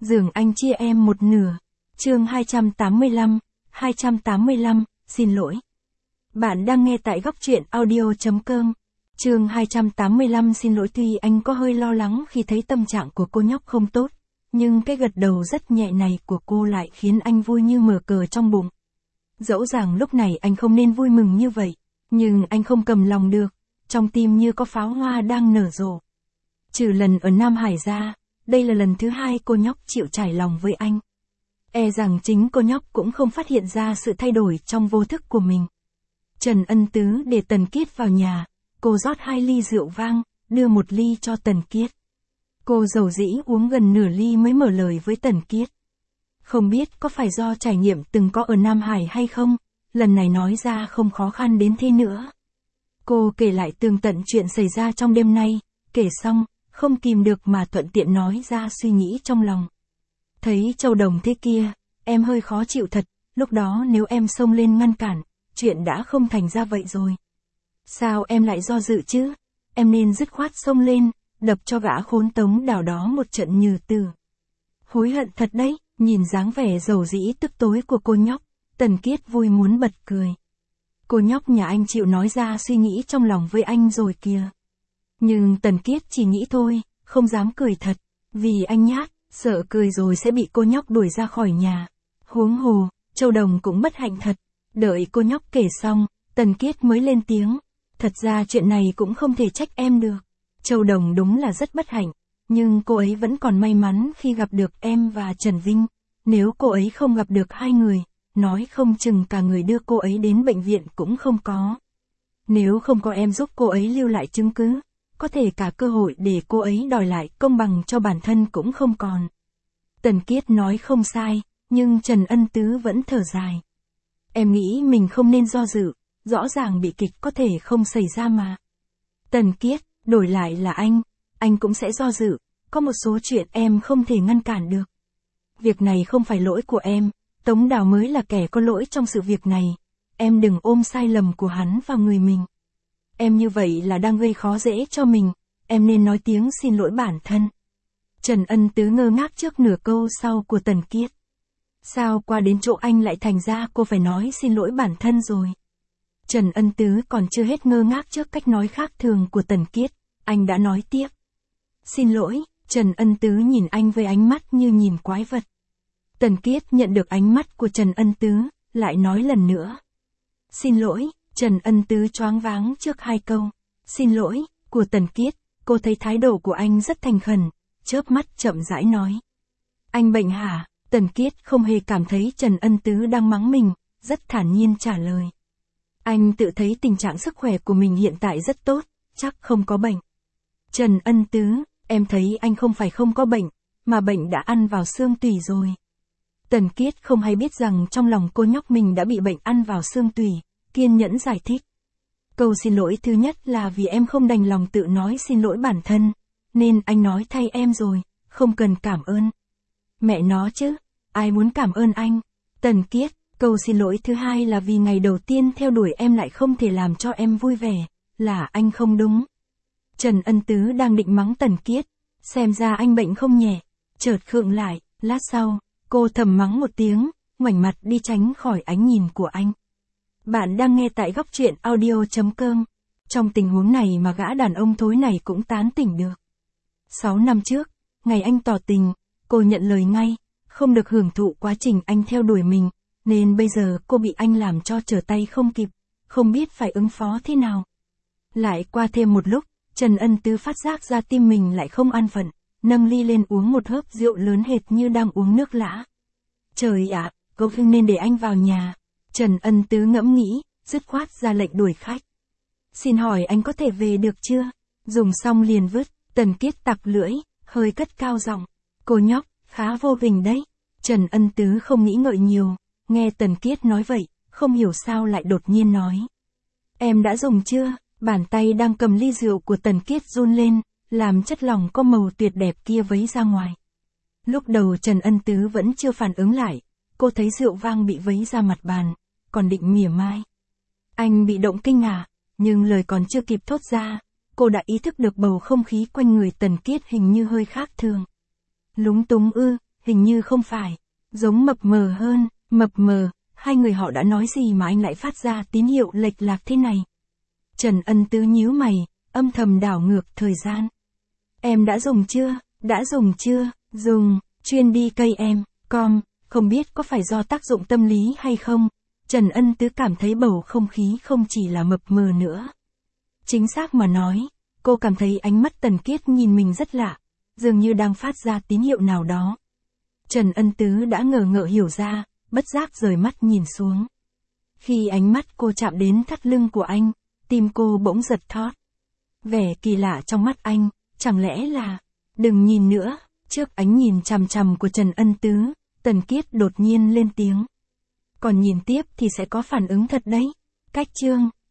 Giường anh chia em một nửa. Chương 285, xin lỗi. Bạn đang nghe tại góc truyện audio.com. Chương 285 xin lỗi. Tuy anh có hơi lo lắng khi thấy tâm trạng của cô nhóc không tốt, nhưng cái gật đầu rất nhẹ này của cô lại khiến anh vui như mở cờ trong bụng. Dẫu rằng lúc này anh không nên vui mừng như vậy, nhưng anh không cầm lòng được, trong tim như có pháo hoa đang nở rộ. Trừ lần ở Nam Hải ra, đây là lần thứ hai cô nhóc chịu trải lòng với anh. E rằng chính cô nhóc cũng không phát hiện ra sự thay đổi trong vô thức của mình. Trần Ân Tứ để Tần Kiết vào nhà, cô rót 2 ly rượu vang, đưa 1 ly cho Tần Kiết. Cô dầu dĩ uống gần nửa ly mới mở lời với Tần Kiết. Không biết có phải do trải nghiệm từng có ở Nam Hải hay không, lần này nói ra không khó khăn đến thế nữa. Cô kể lại tường tận chuyện xảy ra trong đêm nay, kể xong, không kìm được mà thuận tiện nói ra suy nghĩ trong lòng. Thấy Châu Đồng thế kia, em hơi khó chịu thật, lúc đó nếu em xông lên ngăn cản, chuyện đã không thành ra vậy rồi. Sao em lại do dự chứ? Em nên dứt khoát xông lên, đập cho gã khốn Tống Đào đó một trận như tử. Hối hận thật đấy, nhìn dáng vẻ dầu dĩ tức tối của cô nhóc, Tần Kiết vui muốn bật cười. Cô nhóc nhà anh chịu nói ra suy nghĩ trong lòng với anh rồi kìa. Nhưng Tần Kiết chỉ nghĩ thôi, không dám cười thật, vì anh nhát, sợ cười rồi sẽ bị cô nhóc đuổi ra khỏi nhà. Huống hồ, Châu Đồng cũng bất hạnh thật. Đợi cô nhóc kể xong, Tần Kiết mới lên tiếng. Thật ra chuyện này cũng không thể trách em được. Châu Đồng đúng là rất bất hạnh, nhưng cô ấy vẫn còn may mắn khi gặp được em và Trần Vinh. Nếu cô ấy không gặp được hai người, nói không chừng cả người đưa cô ấy đến bệnh viện cũng không có. Nếu không có em giúp cô ấy lưu lại chứng cứ, có thể cả cơ hội để cô ấy đòi lại công bằng cho bản thân cũng không còn. Tần Kiết nói không sai, nhưng Trần Ân Tứ vẫn thở dài. Em nghĩ mình không nên do dự, rõ ràng bị kịch có thể không xảy ra mà. Tần Kiết, đổi lại là anh cũng sẽ do dự, có một số chuyện em không thể ngăn cản được. Việc này không phải lỗi của em, Tống Đào mới là kẻ có lỗi trong sự việc này, em đừng ôm sai lầm của hắn vào người mình. Em như vậy là đang gây khó dễ cho mình, em nên nói tiếng xin lỗi bản thân. Trần Ân Tứ ngơ ngác trước nửa câu sau của Tần Kiết. Sao qua đến chỗ anh lại thành ra cô phải nói xin lỗi bản thân rồi? Trần Ân Tứ còn chưa hết ngơ ngác trước cách nói khác thường của Tần Kiết, anh đã nói tiếp. Xin lỗi, Trần Ân Tứ nhìn anh với ánh mắt như nhìn quái vật. Tần Kiết nhận được ánh mắt của Trần Ân Tứ, lại nói lần nữa. Xin lỗi, Trần Ân Tứ choáng váng trước 2 câu. Xin lỗi, của Tần Kiết, cô thấy thái độ của anh rất thành khẩn, chớp mắt chậm rãi nói. Anh bệnh hả? Tần Kiết không hề cảm thấy Trần Ân Tứ đang mắng mình, rất thản nhiên trả lời. Anh tự thấy tình trạng sức khỏe của mình hiện tại rất tốt, chắc không có bệnh. Trần Ân Tứ, em thấy anh không phải không có bệnh, mà bệnh đã ăn vào xương tủy rồi. Tần Kiết không hay biết rằng trong lòng cô nhóc mình đã bị bệnh ăn vào xương tủy, kiên nhẫn giải thích. Câu xin lỗi thứ nhất là vì em không đành lòng tự nói xin lỗi bản thân, nên anh nói thay em rồi, không cần cảm ơn. Mẹ nó chứ, ai muốn cảm ơn anh? Tần Kiết, câu xin lỗi thứ hai là vì ngày đầu tiên theo đuổi em lại không thể làm cho em vui vẻ, là anh không đúng. Trần Ân Tứ đang định mắng Tần Kiết, xem ra anh bệnh không nhẹ, chợt khựng lại, lát sau, cô thầm mắng một tiếng, ngoảnh mặt đi tránh khỏi ánh nhìn của anh. Bạn đang nghe tại góc truyện audio.com. Trong tình huống này mà gã đàn ông thối này cũng tán tỉnh được. 6 năm trước, ngày anh tỏ tình, cô nhận lời ngay, không được hưởng thụ quá trình anh theo đuổi mình, nên bây giờ cô bị anh làm cho trở tay không kịp, không biết phải ứng phó thế nào. Lại qua thêm một lúc, Trần Ân Tứ phát giác ra tim mình lại không an phận, nâng ly lên uống một hớp rượu lớn hệt như đang uống nước lã. Trời ạ, cô không nên để anh vào nhà. Trần Ân Tứ ngẫm nghĩ, dứt khoát ra lệnh đuổi khách. Xin hỏi anh có thể về được chưa? Dùng xong liền vứt, Tần Kiết tặc lưỡi, hơi cất cao giọng. Cô nhóc, khá vô tình đấy. Trần Ân Tứ không nghĩ ngợi nhiều, nghe Tần Kiết nói vậy, không hiểu sao lại đột nhiên nói. Em đã dùng chưa? Bàn tay đang cầm ly rượu của Tần Kiết run lên, làm chất lỏng có màu tuyệt đẹp kia vấy ra ngoài. Lúc đầu Trần Ân Tứ vẫn chưa phản ứng lại, cô thấy rượu vang bị vấy ra mặt bàn, còn định mỉa mai. Anh bị động kinh à? Nhưng lời còn chưa kịp thốt ra, cô đã ý thức được bầu không khí quanh người Tần Kiết hình như hơi khác thường. Lúng túng ư? hình như không phải. Giống mập mờ hơn, mập mờ, hai người họ đã nói gì mà anh lại phát ra tín hiệu lệch lạc thế này? Trần Ân Tứ nhíu mày, âm thầm đảo ngược thời gian. Em đã dùng chưa? Đã dùng chưa? Dùng, chuyên đi cây em, không biết có phải do tác dụng tâm lý hay không? Trần Ân Tứ cảm thấy bầu không khí không chỉ là mập mờ nữa. Chính xác mà nói, cô cảm thấy ánh mắt Tần Kiết nhìn mình rất lạ, dường như đang phát ra tín hiệu nào đó. Trần Ân Tứ đã ngờ ngợ hiểu ra, bất giác rời mắt nhìn xuống. Khi ánh mắt cô chạm đến thắt lưng của anh, tim cô bỗng giật thót. Vẻ kỳ lạ trong mắt anh, chẳng lẽ là... Đừng nhìn nữa, trước ánh nhìn chằm chằm của Trần Ân Tứ, Tần Kiết đột nhiên lên tiếng. Còn nhìn tiếp thì sẽ có phản ứng thật đấy. Cách chương